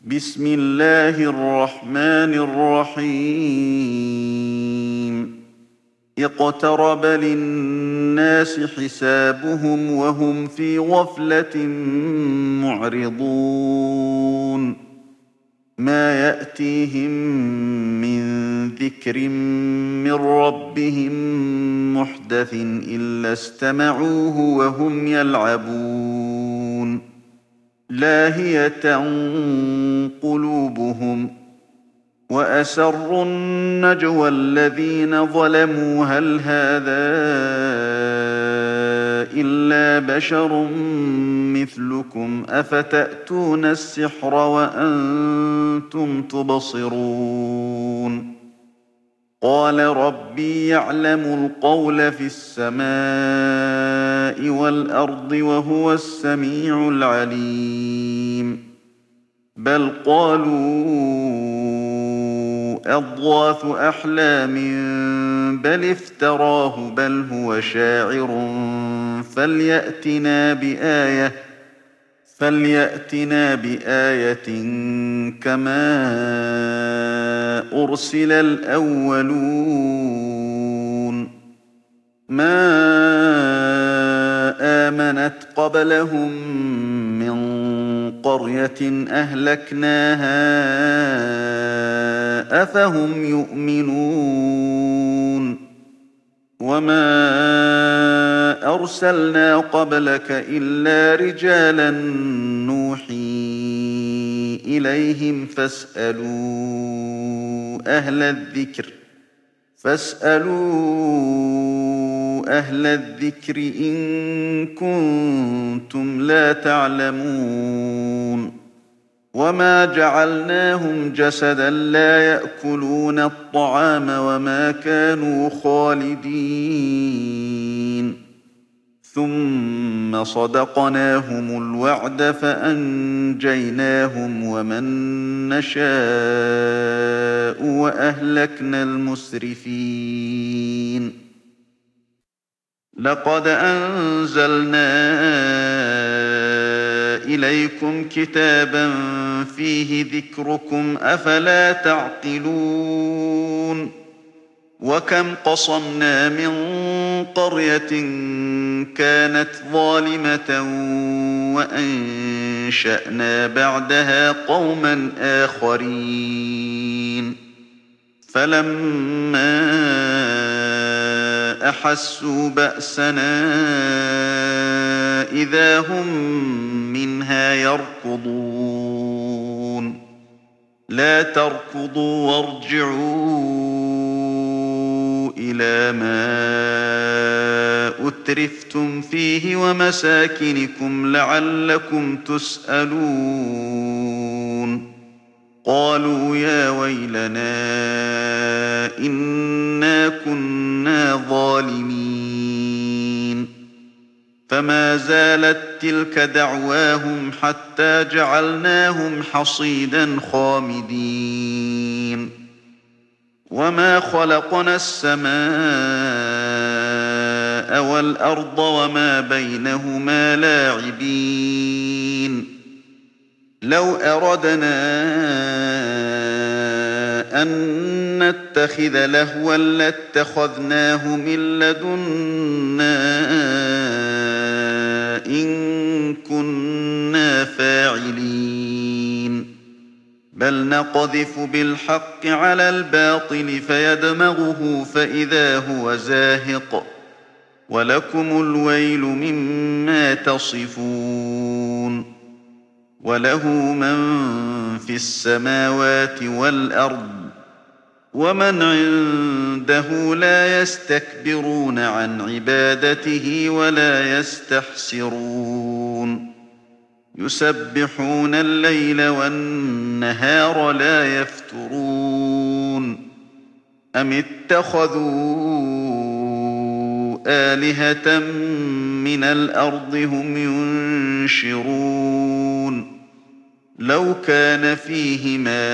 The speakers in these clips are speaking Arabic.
بسم الله الرحمن الرحيم اقترب للناس حسابهم وهم في غفلة معرضون ما يأتيهم من ذكر من ربهم محدث إلا استمعوه وهم يلعبون لاهية قلوبهم وأسروا النجوى الذين ظلموا هل هذا إلا بشر مثلكم أفتأتون السحر وأنتم تبصرون قال ربي يعلم القول في السماء والأرض وهو السميع العليم بل قالوا أضغاث أحلام بل افتراه بل هو شاعر فليأتنا بآية كما أرسل الأولون ما آمنت قبلهم من قرية أهلكناها أفهم يؤمنون وما أرسلنا قبلك إلا رجالا نوحي إليهم فاسألوا أهل الذكر إن كنتم لا تعلمون وما جعلناهم جسدا لا يأكلون الطعام وما كانوا خالدين ثم صدقناهم الوعد فأنجيناهم ومن نشاء وأهلكنا المسرفين لقد أنزلنا إليكم كتابا فيه ذكركم أفلا تعقلون وكم قصمنا من قرية كانت ظالمة وأنشأنا بعدها قوما آخرين فلما أحسوا بأسنا إذا هم منها يركضون لا تركضوا وارجعوا إلى ما أترفتم فيه ومساكنكم لعلكم تسألون قالوا يا ويلنا إنا كنا ظالمين فما زالت تلك دعواهم حتى جعلناهم حصيدا خامدين وما خلقنا السماء والأرض وما بينهما لاعبين لو أردنا أن نتخذ لهوا لاتخذناه من لدنا إن كنا فاعلين بل نقذف بالحق على الباطل فيدمغه فإذا هو زاهق ولكم الويل مما تصفون وله من في السماوات والأرض ومن عنده لا يستكبرون عن عبادته ولا يستحسرون يسبحون الليل والنهار لا يفترون أم اتخذوا آلهة من الأرض هم ينشرون لو كان فيهما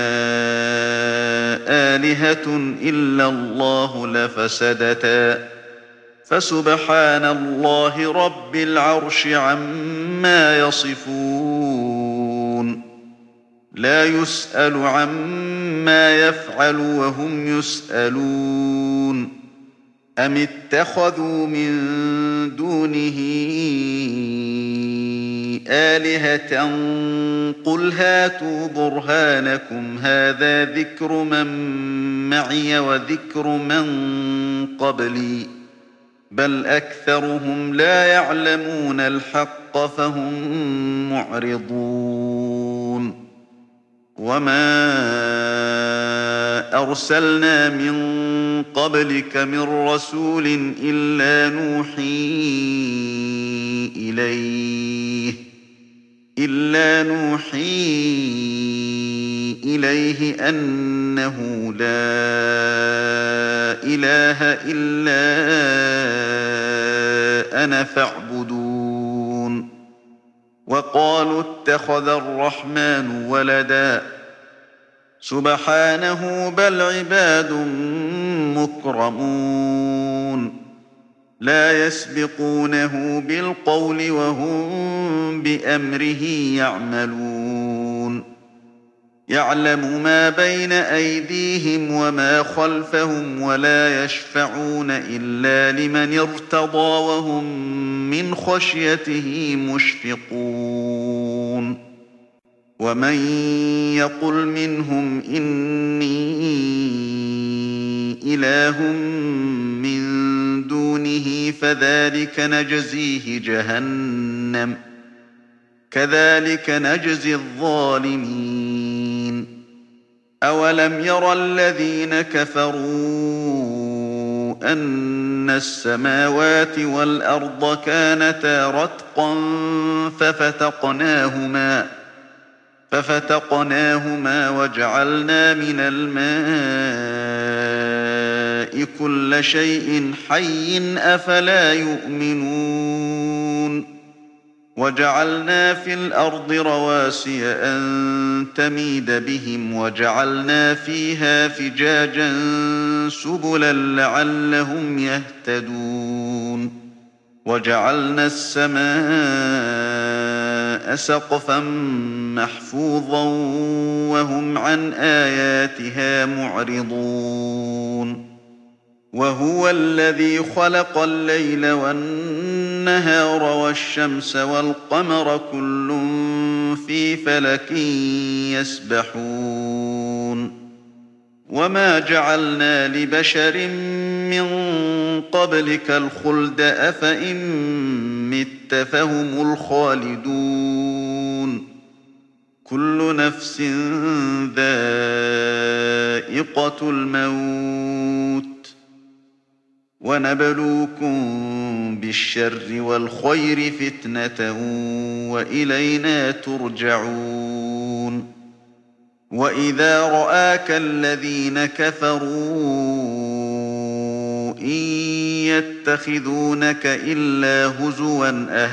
آلهة إلا الله لفسدتا فسبحان الله رب العرش عما يصفون لا يسأل عما يفعل وهم يسألون أم اتخذوا من دونه آلهة قل هاتوا برهانكم هذا ذكر من معي وذكر من قبلي بل أكثرهم لا يعلمون الحق فهم معرضون وما أرسلنا من قبلك من رسول إلا نوحي إليه أنه لا إله إلا أنا فاعبدون وقالوا اتخذ الرحمن ولدا سبحانه بل عباد مكرمون لا يسبقونه بالقول وهم بأمره يعملون يعلم ما بين أيديهم وما خلفهم ولا يشفعون إلا لمن ارتضى وهم من خشيته مشفقون ومن يقل منهم إني إله من دونه فذلك نجزيه جهنم كذلك نجزي الظالمين أولم ير الذين كفروا أن السماوات والأرض كانتا رتقا ففتقناهما وجعلنا من الماء كل شيء حي أفلا يؤمنون وجعلنا في الأرض رواسي أن تميد بهم وجعلنا فيها فجاجا سبلا لعلهم يهتدون وجعلنا السماء سقفا محفوظا وهم عن آياتها معرضون وهو الذي خلق الليل والنهار والشمس والقمر كل في فلك يسبحون وما جعلنا لبشر من قبلك الخلد أفإن مت فهم الخالدون كل نفس ذائقة الموت ونبلوكم بالشر والخير فتنة وإلينا ترجعون وإذا رآك الذين كفروا إن يتخذونك إلا هزوا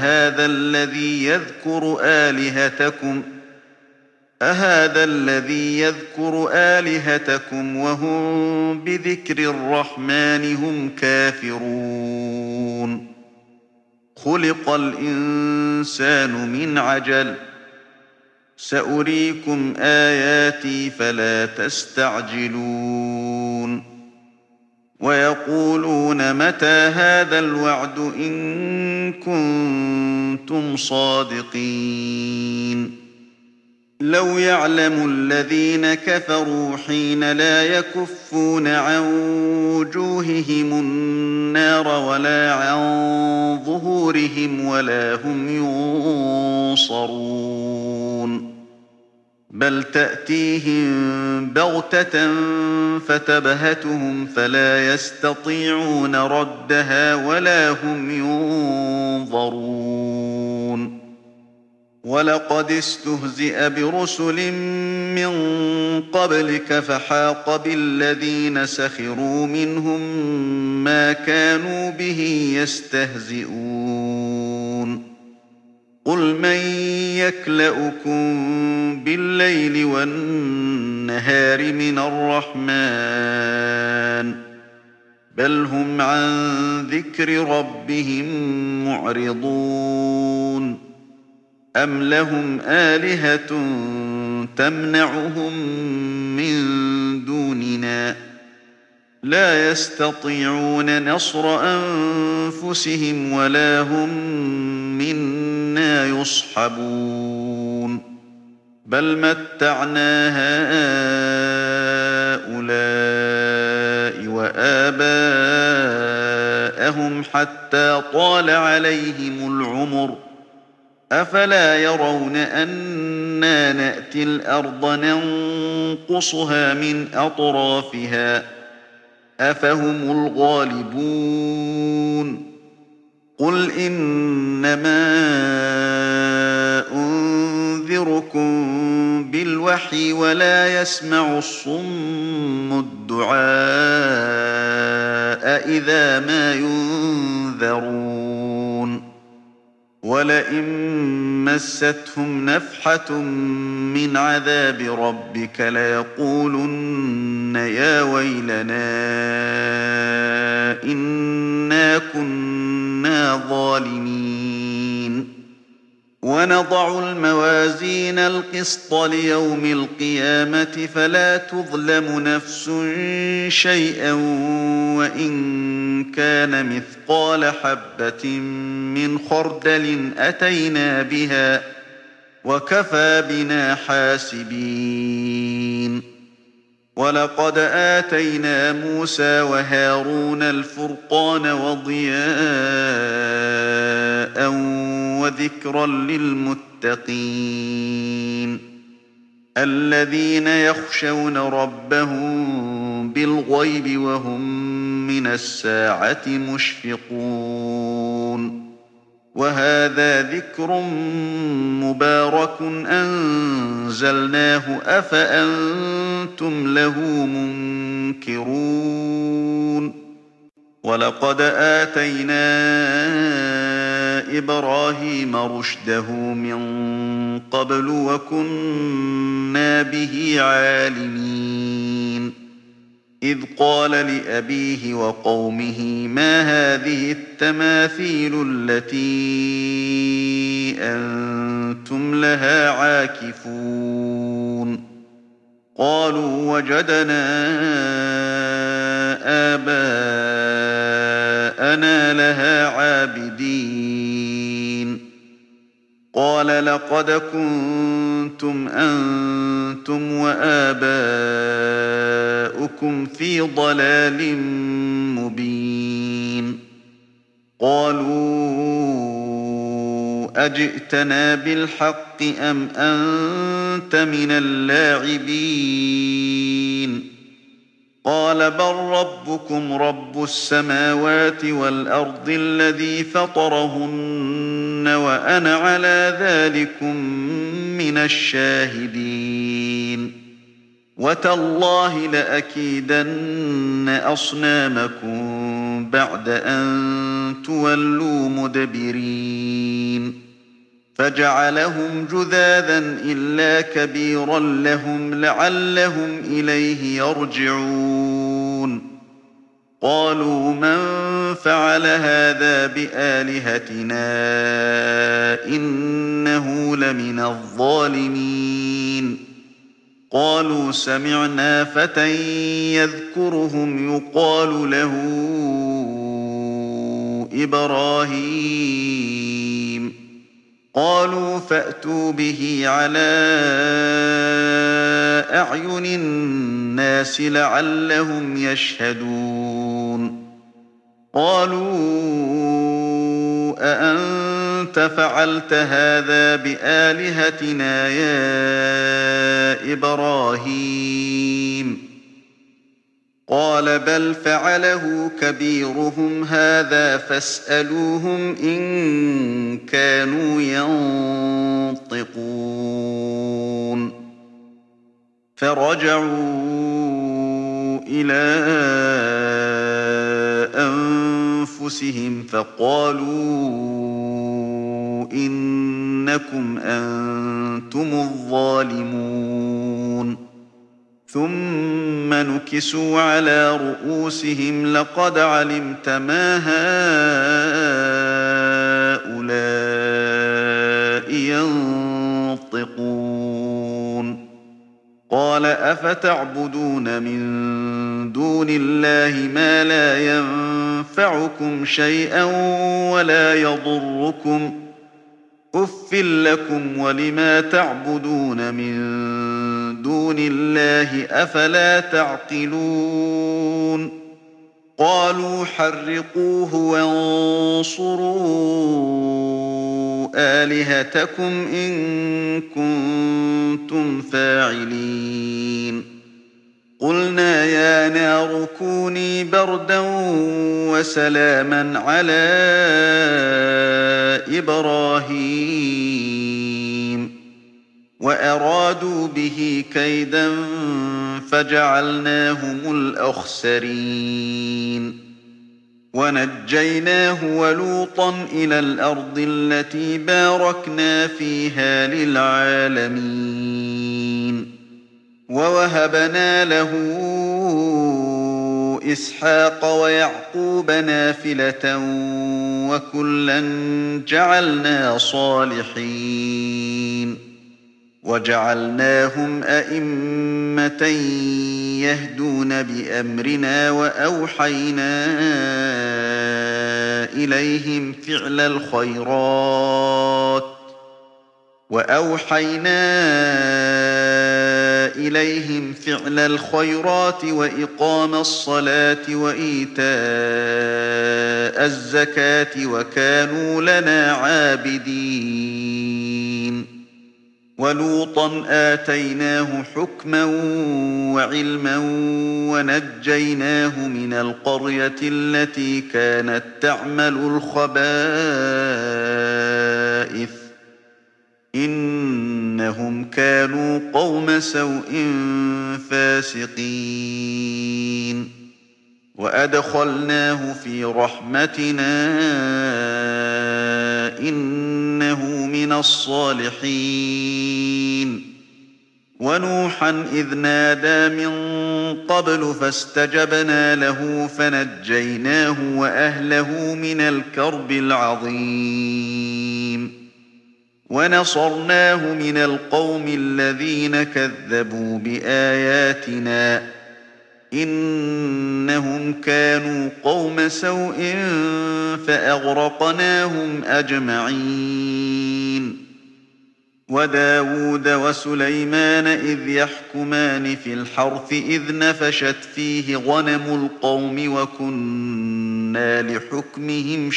أهذا الذي يذكر آلهتكم وهم بذكر الرحمن هم كافرون خلق الإنسان من عجل سأريكم آياتي فلا تستعجلون ويقولون متى هذا الوعد إن كنتم صادقين لو يعلم الذين كفروا حين لا يكفون عن وجوههم النار ولا عن ظهورهم ولا هم ينصرون بل تأتيهم بغتة فتبهتهم فلا يستطيعون ردها ولا هم ينظرون ولقد استهزئ برسل من قبلك فحاق بالذين سخروا منهم ما كانوا به يستهزئون قل من يكلؤكم بالليل والنهار من الرحمن بل هم عن ذكر ربهم معرضون أم لهم آلهة تمنعهم من دوننا لا يستطيعون نصر أنفسهم ولا هم منا يصحبون بل متعنا هؤلاء وآباءهم حتى طال عليهم العمر أفلا يرون أنا نأتي الأرض ننقصها من أطرافها أفهم الغالبون قل إنما أنذركم بالوحي ولا يسمع الصم الدعاء إذا ما ينذرون ولئن مستهم نفحة من عذاب ربك ليقولن يا ويلنا إنا كنا ظالمين ونضع الموازين القسط ليوم القيامة فلا تظلم نفس شيئا وإن كان مثقال حبة من خردل أتينا بها وكفى بنا حاسبين ولقد آتينا موسى وهارون الفرقان وضياء وذكرا للمتقين الذين يخشون ربهم بالغيب وهم من الساعة مشفقون وهذا ذكر مبارك أنزلناه أفأنتم له منكرون ولقد آتينا إبراهيم رشده من قبل وكنا به عالمين إذ قال لأبيه وقومه ما هذه التماثيل التي أنتم لها عاكفون قالوا وجدنا آباءنا لها عابدين قال لقد كنتم أنتم وآباؤكم في ضلال مبين قالوا أجئتنا بالحق أم أنت من اللاعبين قال بل ربكم رب السماوات والأرض الذي فطرهن وأنا على ذلكم من الشاهدين وتالله لأكيدن أصنامكم بعد أن تولوا مدبرين فجعلهم جذاذا إلا كبيرا لهم لعلهم إليه يرجعون قالوا من فعل هذا بآلهتنا إنه لمن الظالمين قالوا سمعنا فتى يذكرهم يقال له إبراهيم قالوا فأتوا به على أعين الناس لعلهم يشهدون قالوا أأنت فعلت هذا بآلهتنا يا إبراهيم قال بل فعله كبيرهم هذا فاسألوهم إن كانوا ينطقون فرجعوا إلى أنفسهم فقالوا إنكم أنتم الظالمون ثم نكسوا على رؤوسهم لقد علمت ما هؤلاء ينطقون قال أفتعبدون من دون الله ما لا ينفعكم شيئا ولا يضركم أف لكم ولما تعبدون من دون الله أفلا تعقلون قالوا حرقوه وانصروا آلهتكم إن كنتم فاعلين قلنا يا نار كوني بردا وسلاما على إبراهيم وأرادوا به كيدا فجعلناهم الأخسرين ونجيناه ولوطا إلى الأرض التي باركنا فيها للعالمين ووهبنا له إسحاق ويعقوب نافلة وكلا جعلنا صالحين وجعلناهم أئمة يهدون بأمرنا وأوحينا إليهم فعل الخيرات وإقام الصلاة وإيتاء الزكاة وكانوا لنا عابدين ولوطا آتيناه حكما وعلما ونجيناه من القرية التي كانت تعمل الخبائث إنهم كانوا قوم سوء فاسقين وأدخلناه في رحمتنا إنه من الصالحين ونوحا إذ نادى من قبل فاستجبنا له فنجيناه وأهله من الكرب العظيم ونصرناه من القوم الذين كذبوا بآياتنا إنهم كانوا قوم سوء فأغرقناهم أجمعين وداود وسليمان إذ يحكمان في الحرث إذ نفشت فيه غنم القوم وكنا لحكمهم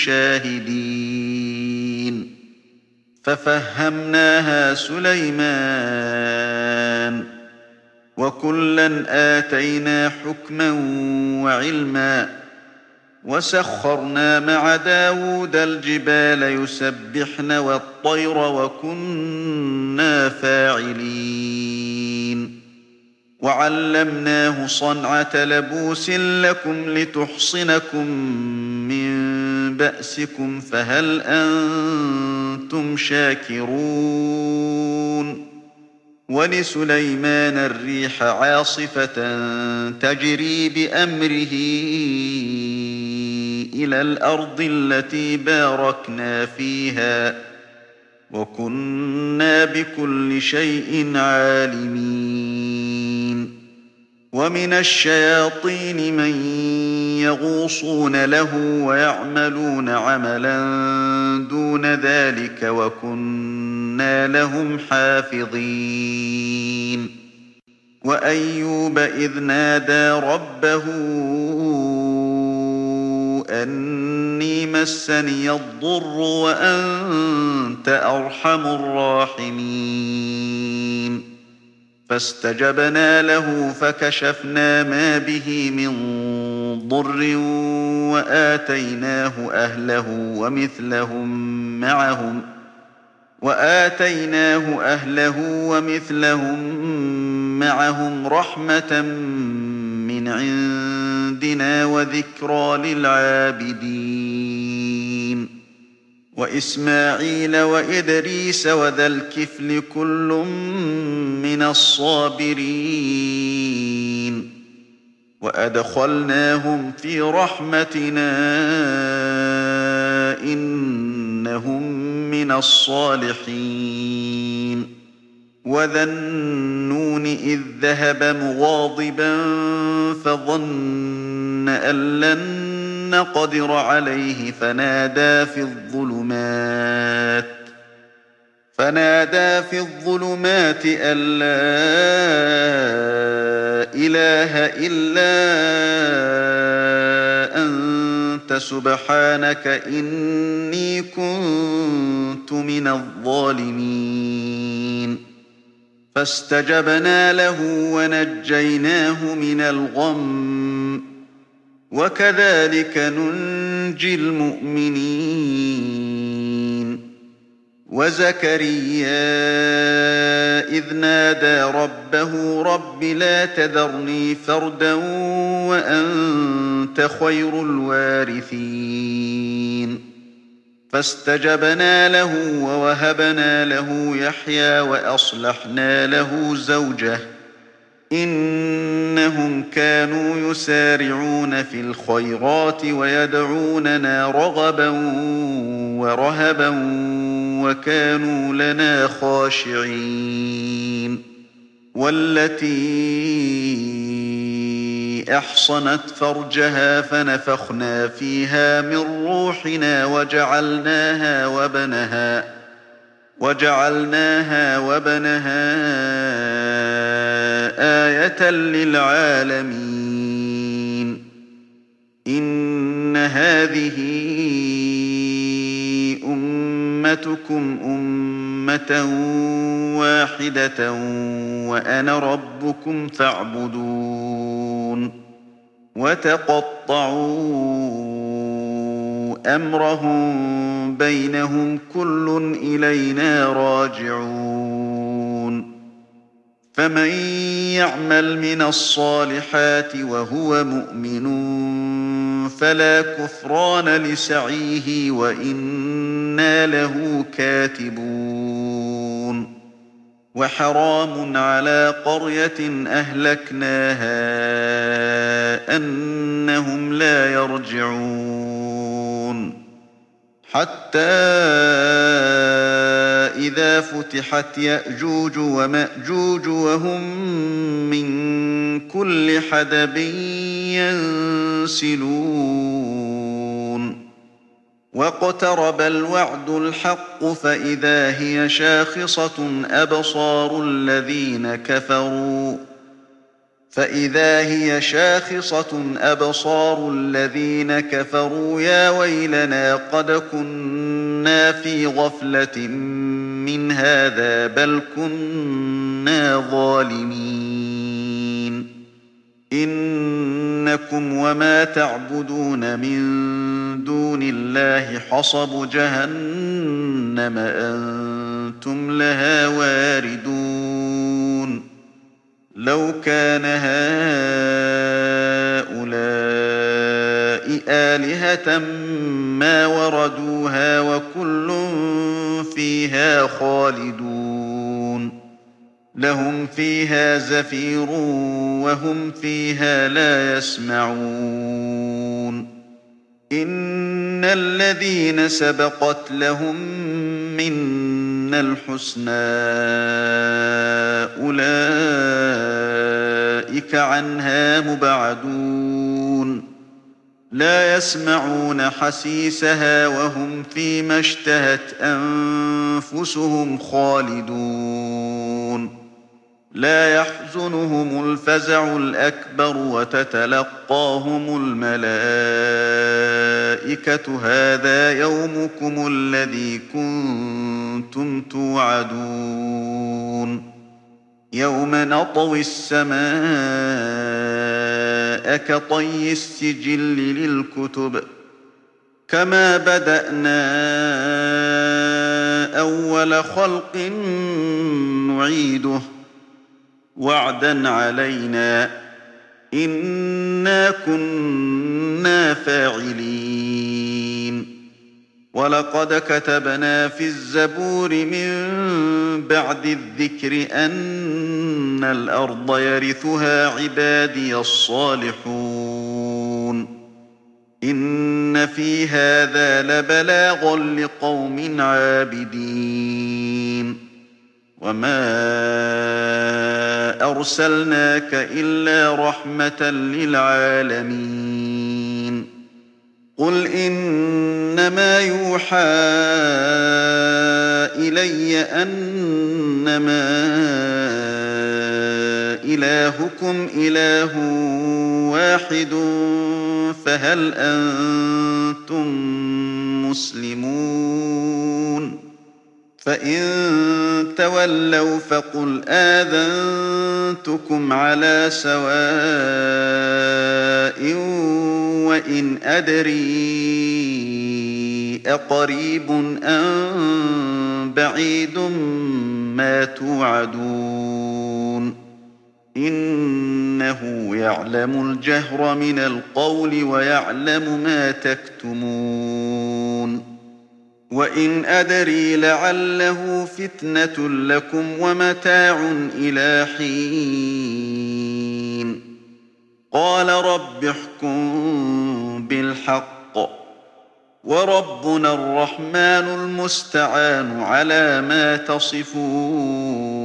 شاهدين ففهمناها سليمان وكلا آتينا حكما وعلما وسخرنا مع داود الجبال يسبحن والطير وكنا فاعلين وعلمناه صنعة لبوس لكم لتحصنكم من بأسكم فهل أنتم شاكرون ولسليمان الريح عاصفة تجري بأمره إلى الأرض التي باركنا فيها وكنا بكل شيء عالمين ومن الشياطين من يغوصون له ويعملون عملا دون ذلك وكنا لهم حافظين وأيوب إذ نادى ربه أني مسني الضر وأنت أرحم الراحمين فاستجبنا له فكشفنا ما به من ضر وآتيناه أهله ومثلهم معهم رحمة من عندنا وذكرى للعابدين وإسماعيل وإدريس وذا الكفل كل من الصابرين وأدخلناهم في رحمتنا إنهم من الصالحين وَذَا النُّونِ إِذ ذَّهَبَ مُغَاضِبًا فَظَنَّ أَن لَّن نَّقْدِرَ عَلَيْهِ فنادى في الظلمات أن لا إله إلا أنت سبحانك إني كنت من الظالمين فاستجبنا له ونجيناه من الغم وكذلك ننجي المؤمنين وزكريا إذ نادى ربه رب لا تذرني فردا وأنت خير الوارثين فاستجبنا له ووهبنا له يحيى وأصلحنا له زوجه إنهم كانوا يسارعون في الخيرات ويدعوننا رغبا ورهبا وكانوا لنا خاشعين والتي أحصنت فرجها فنفخنا فيها من روحنا وجعلناها وبنها آية للعالمين إن هذه أمتكم أمة واحدة وأنا ربكم فاعبدون وتقطعوا أمرهم بينهم كل إلينا راجعون فمن يعمل من الصالحات وهو مؤمن فلا كفران لسعيه وإنا له كاتبون وحرام على قرية أهلكناها أنهم لا يرجعون حتى إذا فتحت يأجوج ومأجوج وهم من كل حدب ينسلون واقترب الوعد الحق فإذا هي شاخصة أبصار الذين كفروا يا ويلنا قد كنا في غفلة من هذا بل كنا ظالمين إنكم وما تعبدون من دون الله حصب جهنم أنتم لها واردون لو كان هؤلاء آلهة ما وردوها وكل فيها خالدون لهم فيها زفير وهم فيها لا يسمعون إن الذين سبقت لهم منا الحسنى أولئك عنها مبعدون لا يسمعون حسيسها وهم فيما اشتهت أنفسهم خالدون لا يحزنهم الفزع الأكبر وتتلقاهم الملائكة هذا يومكم الذي كنتم توعدون يوم نطوي السماء كطي السجل للكتب كما بدأنا أول خلق نعيده وعدا علينا إنا كنا فاعلين ولقد كتبنا في الزبور من بعد الذكر أن الأرض يرثها عبادي الصالحون إن في هذا لبلاغا لقوم عابدين وما أرسلناك إلا رحمة للعالمين قل إنما يوحى إلي أنما إلهكم إله واحد فهل أنتم مسلمون فإن تولوا فقل آذنتكم على سواء وإن أدري أقريب أم بعيد ما توعدون إنه يعلم الجهر من القول ويعلم ما تكتمون وإن أدري لعله فتنة لكم ومتاع إلى حين قال رب احكم بالحق وربنا الرحمن المستعان على ما تصفون